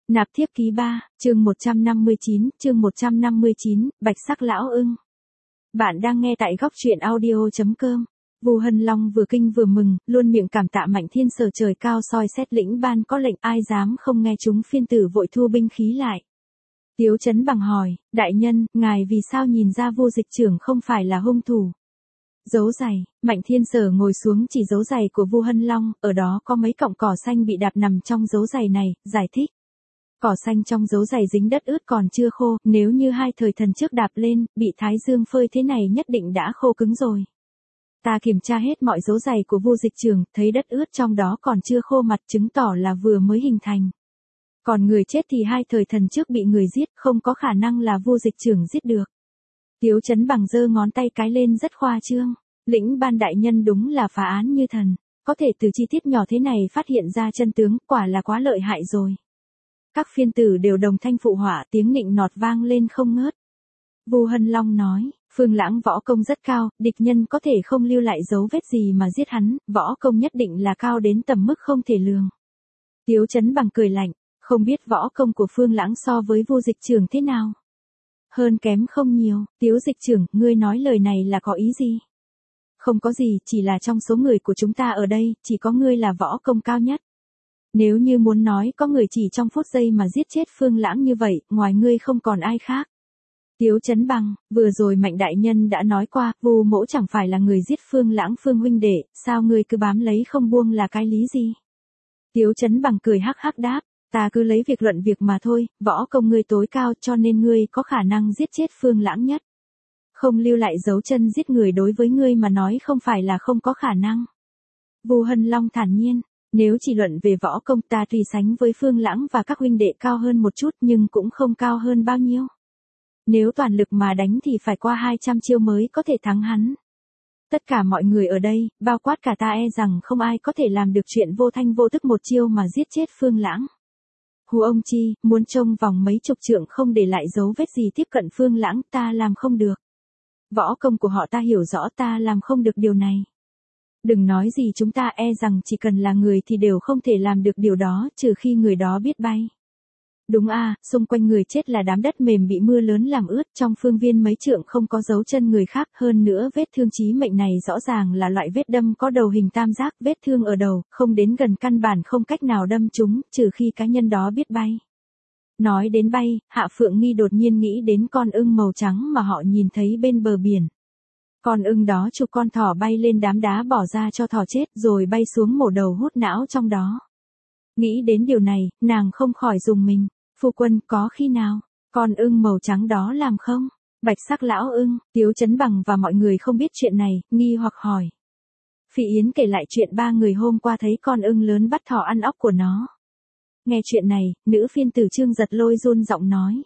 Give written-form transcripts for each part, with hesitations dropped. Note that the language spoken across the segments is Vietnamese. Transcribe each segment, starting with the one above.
Nạp thiếp ký 3, chương 159, Bạch sắc lão ưng. Bạn đang nghe tại góc truyện audio.com. Vu Hân Long vừa kinh vừa mừng, luôn miệng cảm tạ Mạnh Thiên Sở trời cao soi xét lĩnh ban có lệnh, ai dám không nghe chúng phiên tử vội thu binh khí lại. Tiếu Chấn Bằng hỏi, đại nhân, ngài vì sao nhìn ra Vu dịch trưởng không phải là hung thủ? Dấu giày, Mạnh Thiên Sở ngồi xuống chỉ dấu giày của Vu Hân Long, ở đó có mấy cọng cỏ xanh bị đạp nằm trong dấu giày này, giải thích. Cỏ xanh trong dấu giày dính đất ướt còn chưa khô, nếu như hai thời thần trước đạp lên, bị thái dương phơi thế này nhất định đã khô cứng rồi. Ta kiểm tra hết mọi dấu giày của Vu dịch trưởng, thấy đất ướt trong đó còn chưa khô mặt, chứng tỏ là vừa mới hình thành. Còn người chết thì hai thời thần trước bị người giết, không có khả năng là Vu dịch trưởng giết được. Tiếu Chấn Bằng giơ ngón tay cái lên rất khoa trương. Lĩnh ban đại nhân đúng là phá án như thần, có thể từ chi tiết nhỏ thế này phát hiện ra chân tướng, quả là quá lợi hại rồi. Các phiên tử đều đồng thanh phụ họa, tiếng nịnh nọt vang lên không ngớt. Vu Hân Long nói, Phương Lãng võ công rất cao, địch nhân có thể không lưu lại dấu vết gì mà giết hắn, võ công nhất định là cao đến tầm mức không thể lường. Tiếu Chấn Bằng cười lạnh, không biết võ công của Phương Lãng so với Vu dịch trưởng thế nào? Hơn kém không nhiều. Tiếu dịch trưởng, ngươi nói lời này là có ý gì? Không có gì, chỉ là trong số người của chúng ta ở đây, chỉ có ngươi là võ công cao nhất. Nếu như muốn nói có người chỉ trong phút giây mà giết chết Phương Lãng như vậy, ngoài ngươi không còn ai khác. Tiếu Chấn Bằng, vừa rồi Mạnh đại nhân đã nói qua, Vu mỗ chẳng phải là người giết Phương Lãng Phương huynh đệ, sao ngươi cứ bám lấy không buông là cái lý gì? Tiếu Chấn Bằng cười hắc hắc đáp, ta cứ lấy việc luận việc mà thôi, võ công ngươi tối cao cho nên ngươi có khả năng giết chết Phương Lãng nhất. Không lưu lại dấu chân giết người đối với ngươi mà nói không phải là không có khả năng. Vu Hân Long thản nhiên, nếu chỉ luận về võ công ta tuy sánh với Phương Lãng và các huynh đệ cao hơn một chút nhưng cũng không cao hơn bao nhiêu. Nếu toàn lực mà đánh thì phải qua 200 chiêu mới có thể thắng hắn. Tất cả mọi người ở đây, bao quát cả ta e rằng không ai có thể làm được chuyện vô thanh vô tức một chiêu mà giết chết Phương Lãng. Hù ông chi, muốn trông vòng mấy chục trượng không để lại dấu vết gì tiếp cận Phương Lãng, ta làm không được. Võ công của họ ta hiểu rõ, ta làm không được điều này. Đừng nói gì chúng ta, e rằng chỉ cần là người thì đều không thể làm được điều đó, trừ khi người đó biết bay. Đúng à, xung quanh người chết là đám đất mềm bị mưa lớn làm ướt, trong phương viên mấy trượng không có dấu chân người khác, hơn nữa vết thương chí mệnh này rõ ràng là loại vết đâm có đầu hình tam giác, vết thương ở đầu, không đến gần căn bản không cách nào đâm trúng, trừ khi cá nhân đó biết bay. Nói đến bay, Hạ Phượng Nghi đột nhiên nghĩ đến con ưng màu trắng mà họ nhìn thấy bên bờ biển. Con ưng đó chụp con thỏ bay lên đám đá bỏ ra cho thỏ chết rồi bay xuống mổ đầu hút não trong đó. Nghĩ đến điều này, nàng không khỏi rùng mình. Phu quân, có khi nào con ưng màu trắng đó làm không? Bạch sắc lão ưng. Tiếu Chấn Bằng và mọi người không biết chuyện này, nghi hoặc hỏi. Phỉ Yến kể lại chuyện 3 người hôm qua thấy con ưng lớn bắt thỏ ăn óc của nó. Nghe chuyện này, nữ phiên tử Trương Giật Lôi run giọng nói.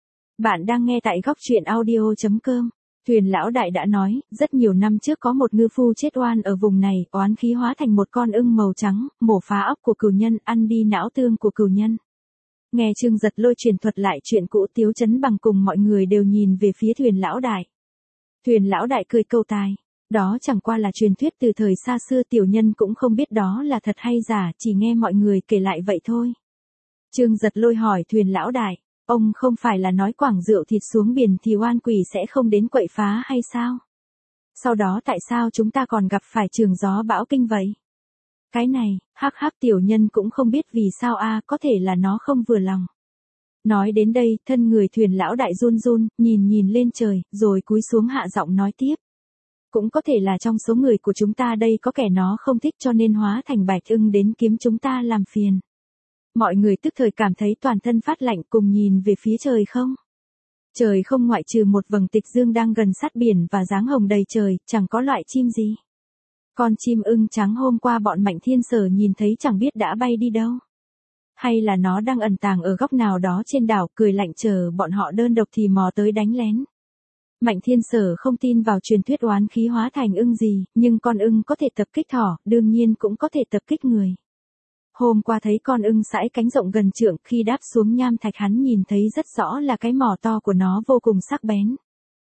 Bạn đang nghe tại góc truyện audio.com. Thuyền lão đại đã nói, rất nhiều năm trước có một ngư phu chết oan ở vùng này, oán khí hóa thành một con ưng màu trắng, mổ phá óc của cừu nhân, ăn đi não tương của cừu nhân. Nghe Trương Giật Lôi truyền thuật lại chuyện cũ, Tiếu Chấn Bằng cùng mọi người đều nhìn về phía thuyền lão đại. Thuyền lão đại cười câu tài. Đó chẳng qua là truyền thuyết từ thời xa xưa, tiểu nhân cũng không biết đó là thật hay giả, chỉ nghe mọi người kể lại vậy thôi. Trương Giật Lôi hỏi thuyền lão đại, ông không phải là nói quảng rượu thịt xuống biển thì oan quỷ sẽ không đến quậy phá hay sao? Sau đó tại sao chúng ta còn gặp phải trường gió bão kinh vậy? Cái này, hắc hắc, tiểu nhân cũng không biết vì sao a, có thể là nó không vừa lòng. Nói đến đây, thân người thuyền lão đại run run, nhìn lên trời, rồi cúi xuống hạ giọng nói tiếp. Cũng có thể là trong số người của chúng ta đây có kẻ nó không thích cho nên hóa thành bạch ưng đến kiếm chúng ta làm phiền. Mọi người tức thời cảm thấy toàn thân phát lạnh, cùng nhìn về phía trời không. Trời không ngoại trừ một vầng tịch dương đang gần sát biển và dáng hồng đầy trời, chẳng có loại chim gì. Con chim ưng trắng hôm qua bọn Mạnh Thiên Sở nhìn thấy chẳng biết đã bay đi đâu. Hay là nó đang ẩn tàng ở góc nào đó trên đảo, cười lạnh chờ bọn họ đơn độc thì mò tới đánh lén. Mạnh Thiên Sở không tin vào truyền thuyết oán khí hóa thành ưng gì, nhưng con ưng có thể tập kích thỏ, đương nhiên cũng có thể tập kích người. Hôm qua thấy con ưng sải cánh rộng gần trượng, khi đáp xuống nham thạch hắn nhìn thấy rất rõ là cái mỏ to của nó vô cùng sắc bén.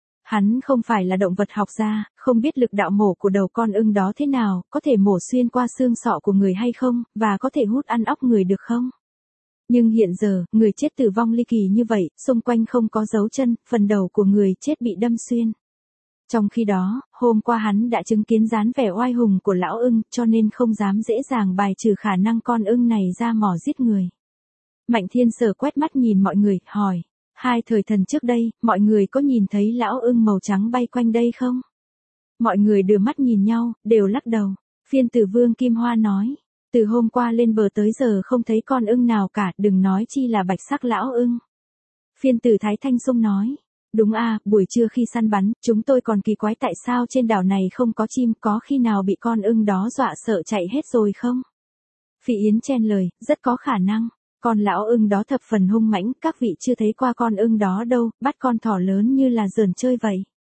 Hắn không phải là động vật học gia, không biết lực đạo mổ của đầu con ưng đó thế nào, có thể mổ xuyên qua xương sọ của người hay không, và có thể hút ăn óc người được không? Nhưng hiện giờ, người chết tử vong ly kỳ như vậy, xung quanh không có dấu chân, phần đầu của người chết bị đâm xuyên. Trong khi đó, hôm qua hắn đã chứng kiến dáng vẻ oai hùng của lão ưng, cho nên không dám dễ dàng bài trừ khả năng con ưng này ra mỏ giết người. Mạnh Thiên Sở quét mắt nhìn mọi người, hỏi, 2 thời thần trước đây, mọi người có nhìn thấy lão ưng màu trắng bay quanh đây không? Mọi người đưa mắt nhìn nhau, đều lắc đầu. Phiên tử Vương Kim Hoa nói, từ hôm qua lên bờ tới giờ không thấy con ưng nào cả, đừng nói chi là bạch sắc lão ưng. Phiên tử Thái Thanh Sung nói, đúng à, buổi trưa khi săn bắn, chúng tôi còn kỳ quái tại sao trên đảo này không có chim, có khi nào bị con ưng đó dọa sợ chạy hết rồi không? Phỉ Yến chen lời, rất có khả năng. Con lão ưng đó thập phần hung mãnh, các vị chưa thấy qua con ưng đó đâu, bắt con thỏ lớn như là giỡn chơi vậy.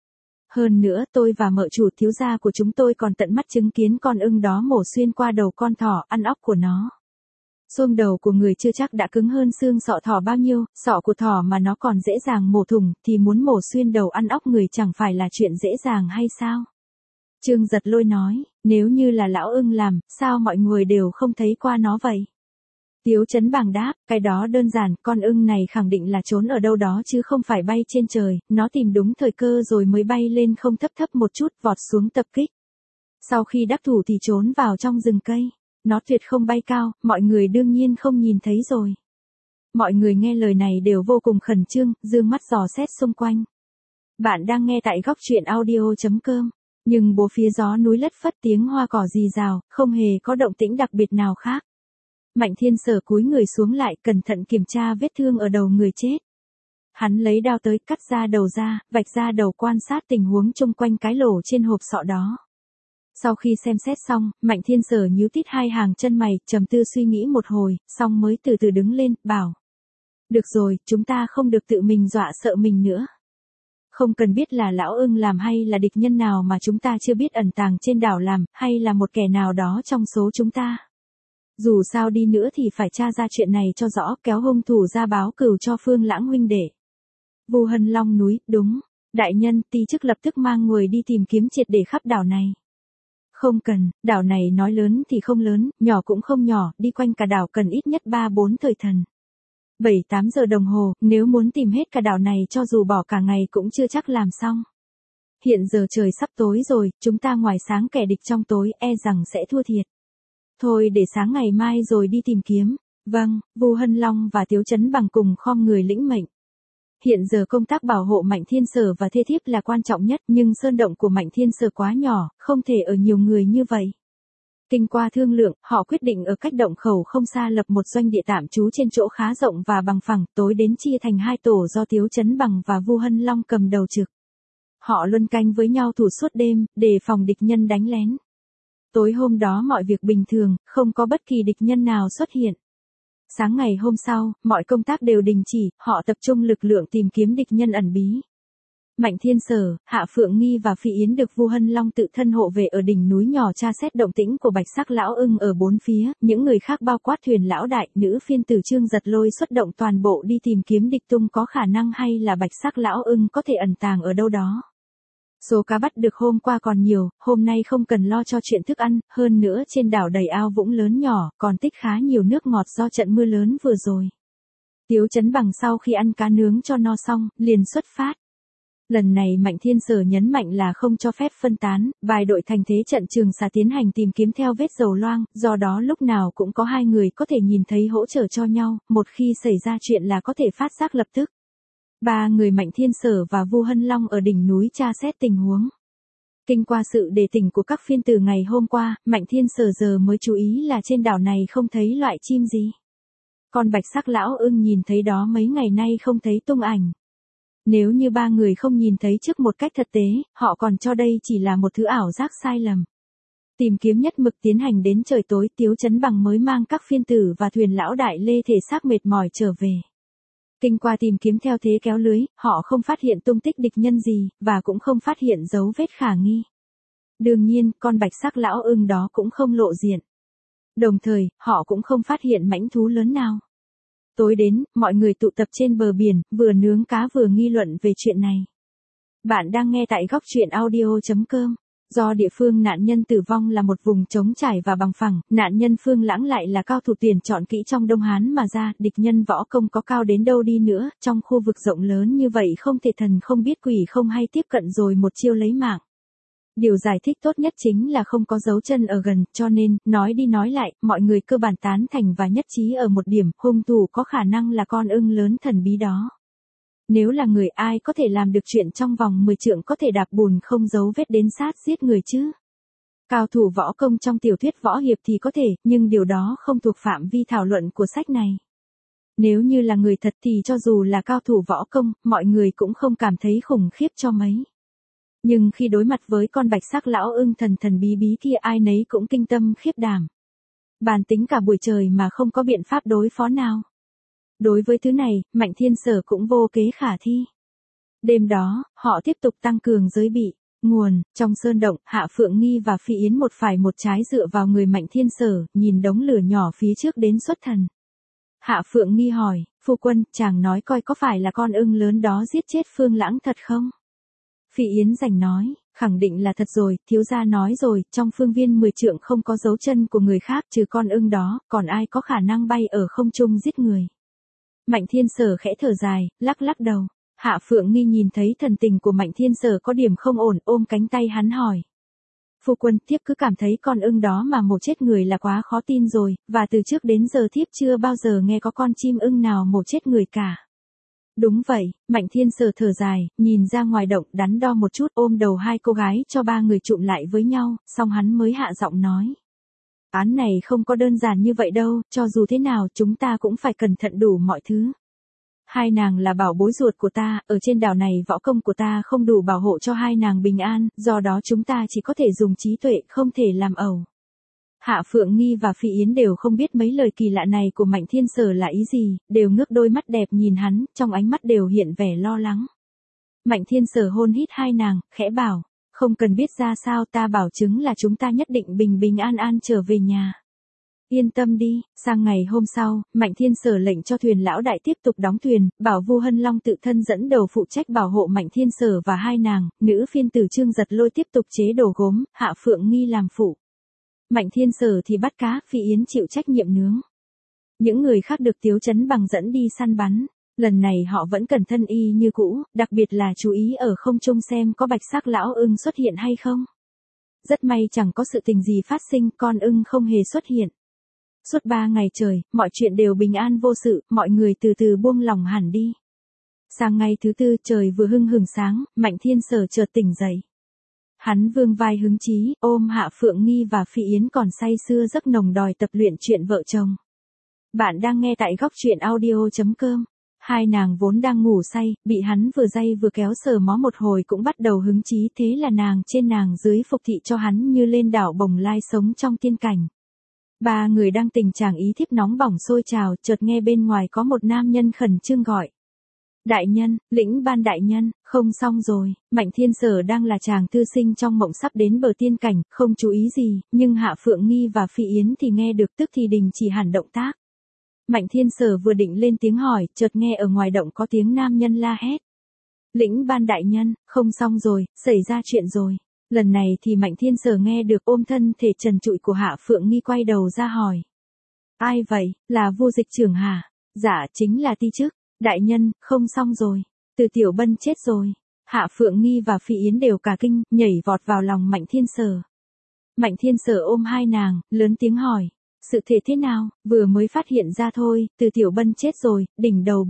Hơn nữa tôi và mợ chủ thiếu gia của chúng tôi còn tận mắt chứng kiến con ưng đó mổ xuyên qua đầu con thỏ, ăn óc của nó. Xương đầu của người chưa chắc đã cứng hơn xương sọ thỏ bao nhiêu, sọ của thỏ mà nó còn dễ dàng mổ thủng, thì muốn mổ xuyên đầu ăn óc người chẳng phải là chuyện dễ dàng hay sao? Trương Giật Lôi nói, nếu như là lão ưng làm, sao mọi người đều không thấy qua nó vậy? Tiếu Chấn Bàng đáp, cái đó đơn giản, con ưng này khẳng định là trốn ở đâu đó chứ không phải bay trên trời, nó tìm đúng thời cơ rồi mới bay lên không thấp thấp một chút vọt xuống tập kích. Sau khi đắc thủ thì trốn vào trong rừng cây, nó tuyệt không bay cao, mọi người đương nhiên không nhìn thấy rồi. Mọi người nghe lời này đều vô cùng khẩn trương, dương mắt dò xét xung quanh. Bạn đang nghe tại góc truyện audio.com, nhưng bố phía gió núi lất phất tiếng hoa cỏ rì rào, không hề có động tĩnh đặc biệt nào khác. Mạnh Thiên Sở cúi người xuống lại cẩn thận kiểm tra vết thương ở đầu người chết. Hắn lấy đao tới cắt ra đầu ra, vạch ra đầu quan sát tình huống chung quanh cái lỗ trên hộp sọ đó. Sau khi xem xét xong, Mạnh Thiên Sở nhíu tít 2 hàng chân mày, trầm tư suy nghĩ một hồi, xong mới từ từ đứng lên, bảo. Được rồi, chúng ta không được tự mình dọa sợ mình nữa. Không cần biết là lão ưng làm hay là địch nhân nào mà chúng ta chưa biết ẩn tàng trên đảo làm, hay là một kẻ nào đó trong số chúng ta. Dù sao đi nữa thì phải tra ra chuyện này cho rõ, kéo hung thủ ra báo cửu cho Phương Lãng huynh đệ. Vu Hân Long núi, đúng. Đại nhân, ti chức lập tức mang người đi tìm kiếm triệt để khắp đảo này. Không cần, đảo này nói lớn thì không lớn, nhỏ cũng không nhỏ, đi quanh cả đảo cần ít nhất 3-4 thời thần. 7-8 giờ đồng hồ, nếu muốn tìm hết cả đảo này cho dù bỏ cả ngày cũng chưa chắc làm xong. Hiện giờ trời sắp tối rồi, chúng ta ngoài sáng kẻ địch trong tối, e rằng sẽ thua thiệt. Thôi để sáng ngày mai rồi đi tìm kiếm. Vâng, Vu Hân Long và Tiếu Chấn Bằng cùng khom người lĩnh mệnh. Hiện giờ công tác bảo hộ Mạnh Thiên Sở và thê thiếp là quan trọng nhất, nhưng sơn động của Mạnh Thiên Sở quá nhỏ, không thể ở nhiều người như vậy. Kinh qua thương lượng, họ quyết định ở cách động khẩu không xa lập một doanh địa tạm trú trên chỗ khá rộng và bằng phẳng, tối đến chia thành 2 tổ do Tiếu Chấn Bằng và Vu Hân Long cầm đầu trực. Họ luân canh với nhau thủ suốt đêm, đề phòng địch nhân đánh lén. Tối hôm đó mọi việc bình thường, không có bất kỳ địch nhân nào xuất hiện. Sáng ngày hôm sau, mọi công tác đều đình chỉ, họ tập trung lực lượng tìm kiếm địch nhân ẩn bí. Mạnh Thiên Sở, Hạ Phượng Nghi và Phi Yến được Vu Hân Long tự thân hộ về ở đỉnh núi nhỏ tra xét động tĩnh của bạch sắc lão ưng ở 4 phía, những người khác bao quát thuyền lão đại, nữ phiên tử Trương Giật Lôi xuất động toàn bộ đi tìm kiếm địch tung có khả năng hay là bạch sắc lão ưng có thể ẩn tàng ở đâu đó. Số cá bắt được hôm qua còn nhiều, hôm nay không cần lo cho chuyện thức ăn, hơn nữa trên đảo đầy ao vũng lớn nhỏ, còn tích khá nhiều nước ngọt do trận mưa lớn vừa rồi. Tiếu Chấn Bằng sau khi ăn cá nướng cho no xong, liền xuất phát. Lần này Mạnh Thiên Sở nhấn mạnh là không cho phép phân tán, vài đội thành thế trận Trường Xà tiến hành tìm kiếm theo vết dầu loang, do đó lúc nào cũng có 2 người có thể nhìn thấy hỗ trợ cho nhau, một khi xảy ra chuyện là có thể phát giác lập tức. 3 người Mạnh Thiên Sở và Vu Hân Long ở đỉnh núi tra xét tình huống. Kinh qua sự đề tỉnh của các phiên tử ngày hôm qua, Mạnh Thiên Sở giờ mới chú ý là trên đảo này không thấy loại chim gì. Con bạch sắc lão ưng nhìn thấy đó mấy ngày nay không thấy tung ảnh. Nếu như 3 người không nhìn thấy trước một cách thực tế, họ còn cho đây chỉ là một thứ ảo giác sai lầm. Tìm kiếm nhất mực tiến hành đến trời tối, Tiếu Chấn Bằng mới mang các phiên tử và thuyền lão đại lê thể xác mệt mỏi trở về. Kinh qua tìm kiếm theo thế kéo lưới, họ không phát hiện tung tích địch nhân gì, và cũng không phát hiện dấu vết khả nghi. Đương nhiên, con bạch sắc lão ưng đó cũng không lộ diện. Đồng thời, họ cũng không phát hiện mãnh thú lớn nào. Tối đến, mọi người tụ tập trên bờ biển, vừa nướng cá vừa nghi luận về chuyện này. Bạn đang nghe tại góc truyện audio.com. Do địa phương nạn nhân tử vong là một vùng trống trải và bằng phẳng, nạn nhân Phương Lãng lại là cao thủ tuyển chọn kỹ trong Đông Hán mà ra, địch nhân võ công có cao đến đâu đi nữa, trong khu vực rộng lớn như vậy không thể thần không biết quỷ không hay tiếp cận rồi một chiêu lấy mạng. Điều giải thích tốt nhất chính là không có dấu chân ở gần, cho nên, nói đi nói lại, mọi người cơ bản tán thành và nhất trí ở một điểm, hung thủ có khả năng là con ưng lớn thần bí đó. Nếu là người ai có thể làm được chuyện trong vòng 10 trượng có thể đạp bùn không dấu vết đến sát giết người chứ? Cao thủ võ công trong tiểu thuyết võ hiệp thì có thể, nhưng điều đó không thuộc phạm vi thảo luận của sách này. Nếu như là người thật thì cho dù là cao thủ võ công, mọi người cũng không cảm thấy khủng khiếp cho mấy. Nhưng khi đối mặt với con bạch sắc lão ưng thần thần bí bí kia ai nấy cũng kinh tâm khiếp đảm. Bàn tính cả buổi trời mà không có biện pháp đối phó nào. Đối với thứ này, Mạnh Thiên Sở cũng vô kế khả thi. Đêm đó, họ tiếp tục tăng cường giới bị. Nguồn, trong sơn động, Hạ Phượng Nghi và Phi Yến một phải một trái dựa vào người Mạnh Thiên Sở, nhìn đống lửa nhỏ phía trước đến xuất thần. Hạ Phượng Nghi hỏi, phu quân, chàng nói coi có phải là con ưng lớn đó giết chết Phương Lãng thật không? Phi Yến rành nói, khẳng định là thật rồi, thiếu gia nói rồi, trong phương viên 10 trượng không có dấu chân của người khác trừ con ưng đó, còn ai có khả năng bay ở không trung giết người. Mạnh Thiên Sở khẽ thở dài, lắc lắc đầu. Hạ Phượng Nghi nhìn thấy thần tình của Mạnh Thiên Sở có điểm không ổn, ôm cánh tay hắn hỏi. Phu quân, thiếp cứ cảm thấy con ưng đó mà mổ chết người là quá khó tin rồi, và từ trước đến giờ thiếp chưa bao giờ nghe có con chim ưng nào mổ chết người cả. Đúng vậy, Mạnh Thiên Sở thở dài, nhìn ra ngoài động đắn đo một chút ôm đầu hai cô gái cho ba người trụm lại với nhau, xong hắn mới hạ giọng nói. Án này không có đơn giản như vậy đâu, cho dù thế nào chúng ta cũng phải cẩn thận đủ mọi thứ. Hai nàng là bảo bối ruột của ta, ở trên đảo này võ công của ta không đủ bảo hộ cho hai nàng bình an, do đó chúng ta chỉ có thể dùng trí tuệ, không thể làm ẩu. Hạ Phượng Nghi và Phi Yến đều không biết mấy lời kỳ lạ này của Mạnh Thiên Sở là ý gì, đều ngước đôi mắt đẹp nhìn hắn, trong ánh mắt đều hiện vẻ lo lắng. Mạnh Thiên Sở hôn hít hai nàng, khẽ bảo, không cần biết ra sao ta bảo chứng là chúng ta nhất định bình bình an an trở về nhà. Yên tâm đi, sang ngày hôm sau, Mạnh Thiên Sở lệnh cho thuyền lão đại tiếp tục đóng thuyền, bảo Vu Hân Long tự thân dẫn đầu phụ trách bảo hộ Mạnh Thiên Sở và hai nàng, nữ phiên tử Trương Giật Lôi tiếp tục chế đồ gốm, Hạ Phượng Nghi làm phụ. Mạnh Thiên Sở thì bắt cá, Phi Yến chịu trách nhiệm nướng. Những người khác được Tiếu Chấn Bằng dẫn đi săn bắn, lần này họ vẫn cẩn thận y như cũ, đặc biệt là chú ý ở không trung xem có bạch sắc lão ưng xuất hiện hay không. Rất may chẳng có sự tình gì phát sinh, con ưng không hề xuất hiện. Suốt 3 ngày trời, mọi chuyện đều bình an vô sự, mọi người từ từ buông lòng hẳn đi. Sang ngày thứ tư trời vừa hưng hừng sáng, Mạnh Thiên Sở chợt tỉnh dậy. Hắn vương vai hứng chí, ôm Hạ Phượng Nghi và Phi Yến còn say sưa giấc nồng đòi tập luyện chuyện vợ chồng. Bạn đang nghe tại góc truyện audio.com. Hai nàng vốn đang ngủ say, bị hắn vừa day vừa kéo sờ mó một hồi cũng bắt đầu hứng chí, thế là nàng trên nàng dưới phục thị cho hắn như lên đảo bồng lai sống trong tiên cảnh. Ba người đang tình trạng ý thiếp nóng bỏng sôi trào, chợt nghe bên ngoài có một nam nhân khẩn trương gọi. Đại nhân, Lĩnh Ban đại nhân, không xong rồi, Mạnh Thiên Sở đang là chàng thư sinh trong mộng sắp đến bờ tiên cảnh, không chú ý gì, nhưng Hạ Phượng Nghi và Phi Yến thì nghe được tức thì đình chỉ hẳn động tác. Mạnh Thiên Sở vừa định lên tiếng hỏi, chợt nghe ở ngoài động có tiếng nam nhân la hét. Lĩnh Ban đại nhân, không xong rồi, xảy ra chuyện rồi. Lần này thì Mạnh Thiên Sở nghe được ôm thân thể trần trụi của Hạ Phượng Nghi quay đầu ra hỏi. Ai vậy, là Vu dịch trưởng hả? Dạ, chính là ti chức. Đại nhân, không xong rồi. Từ Tiểu Bân chết rồi. Hạ Phượng Nghi và Phi Yến đều cả kinh, nhảy vọt vào lòng Mạnh Thiên Sở. Mạnh Thiên Sở ôm hai nàng, lớn tiếng hỏi. Sự thể thế nào, vừa mới phát hiện ra thôi, Từ Tiểu Bân chết rồi, đỉnh đầu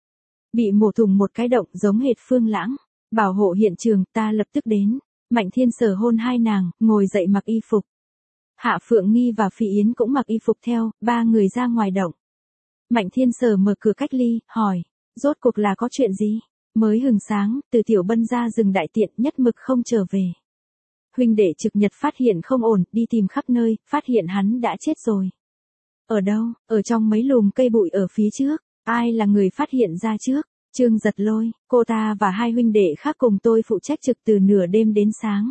bị mổ thủng một cái động giống hệt Phương Lãng. Bảo hộ hiện trường, ta lập tức đến. Mạnh Thiên Sở hôn hai nàng, ngồi dậy mặc y phục. Hạ Phượng Nghi và Phi Yến cũng mặc y phục theo, ba người ra ngoài động. Mạnh Thiên Sở mở cửa cách ly, hỏi, rốt cuộc là có chuyện gì? Mới hừng sáng, Từ Tiểu Bân ra rừng đại tiện nhất mực không trở về. Huynh đệ Trực Nhật phát hiện không ổn, đi tìm khắp nơi, phát hiện hắn đã chết rồi. Ở đâu? Ở trong mấy lùm cây bụi ở phía trước. Ai là người phát hiện ra trước? Trương Giật Lôi, cô ta và hai huynh đệ khác cùng tôi phụ trách trực từ nửa đêm đến sáng.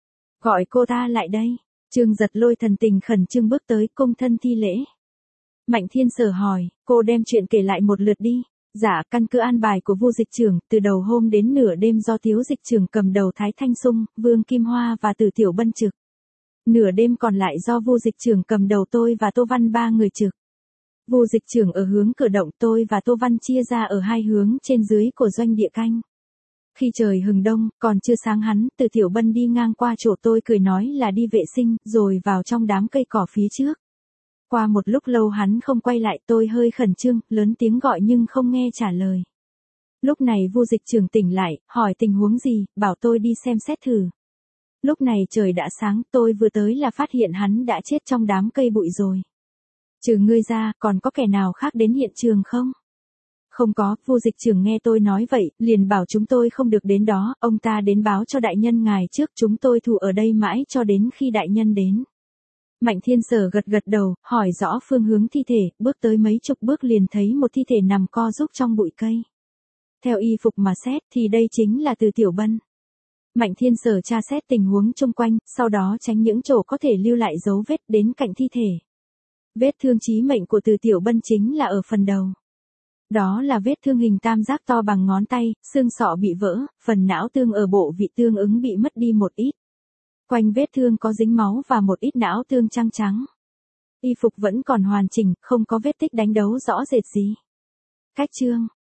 Gọi cô ta lại đây. Trương Giật Lôi thần tình khẩn trương bước tới cung thân thi lễ. Mạnh Thiên Sở hỏi, cô đem chuyện kể lại một lượt đi. Dạ, căn cứ an bài của Vu dịch trưởng, từ đầu hôm đến nửa đêm do Tiếu dịch trưởng cầm đầu Thái Thanh Sung, Vương Kim Hoa và Từ Tiểu Bân trực. Nửa đêm còn lại do Vu dịch trưởng cầm đầu tôi và Tô Văn 3 người trực. Vu dịch trưởng ở hướng cửa động, tôi và Tô Văn chia ra ở hai hướng trên dưới của doanh địa canh. Khi trời hừng đông, còn chưa sáng hắn, Từ Tiểu Bân đi ngang qua chỗ tôi cười nói là đi vệ sinh, rồi vào trong đám cây cỏ phía trước. Qua một lúc lâu hắn không quay lại, tôi hơi khẩn trương, lớn tiếng gọi nhưng không nghe trả lời. Lúc này Vu dịch trưởng tỉnh lại, hỏi tình huống gì, bảo tôi đi xem xét thử. Lúc này trời đã sáng, tôi vừa tới là phát hiện hắn đã chết trong đám cây bụi rồi. Trừ ngươi ra, còn có kẻ nào khác đến hiện trường không? Không có, Vu dịch trưởng nghe tôi nói vậy, liền bảo chúng tôi không được đến đó, ông ta đến báo cho đại nhân ngài trước, chúng tôi thủ ở đây mãi cho đến khi đại nhân đến. Mạnh Thiên Sở gật gật đầu, hỏi rõ phương hướng thi thể, bước tới mấy chục bước liền thấy một thi thể nằm co rúc trong bụi cây. Theo y phục mà xét thì đây chính là Từ Tiểu Bân. Mạnh Thiên Sở tra xét tình huống chung quanh, sau đó tránh những chỗ có thể lưu lại dấu vết đến cạnh thi thể. Vết thương chí mệnh của Từ Tiểu Bân chính là ở phần đầu. Đó là vết thương hình tam giác to bằng ngón tay, xương sọ bị vỡ, phần não tương ở bộ vị tương ứng bị mất đi một ít. Quanh vết thương có dính máu và một ít não tương trắng trắng. Y phục vẫn còn hoàn chỉnh, không có vết tích đánh đấu rõ rệt gì. Cách chương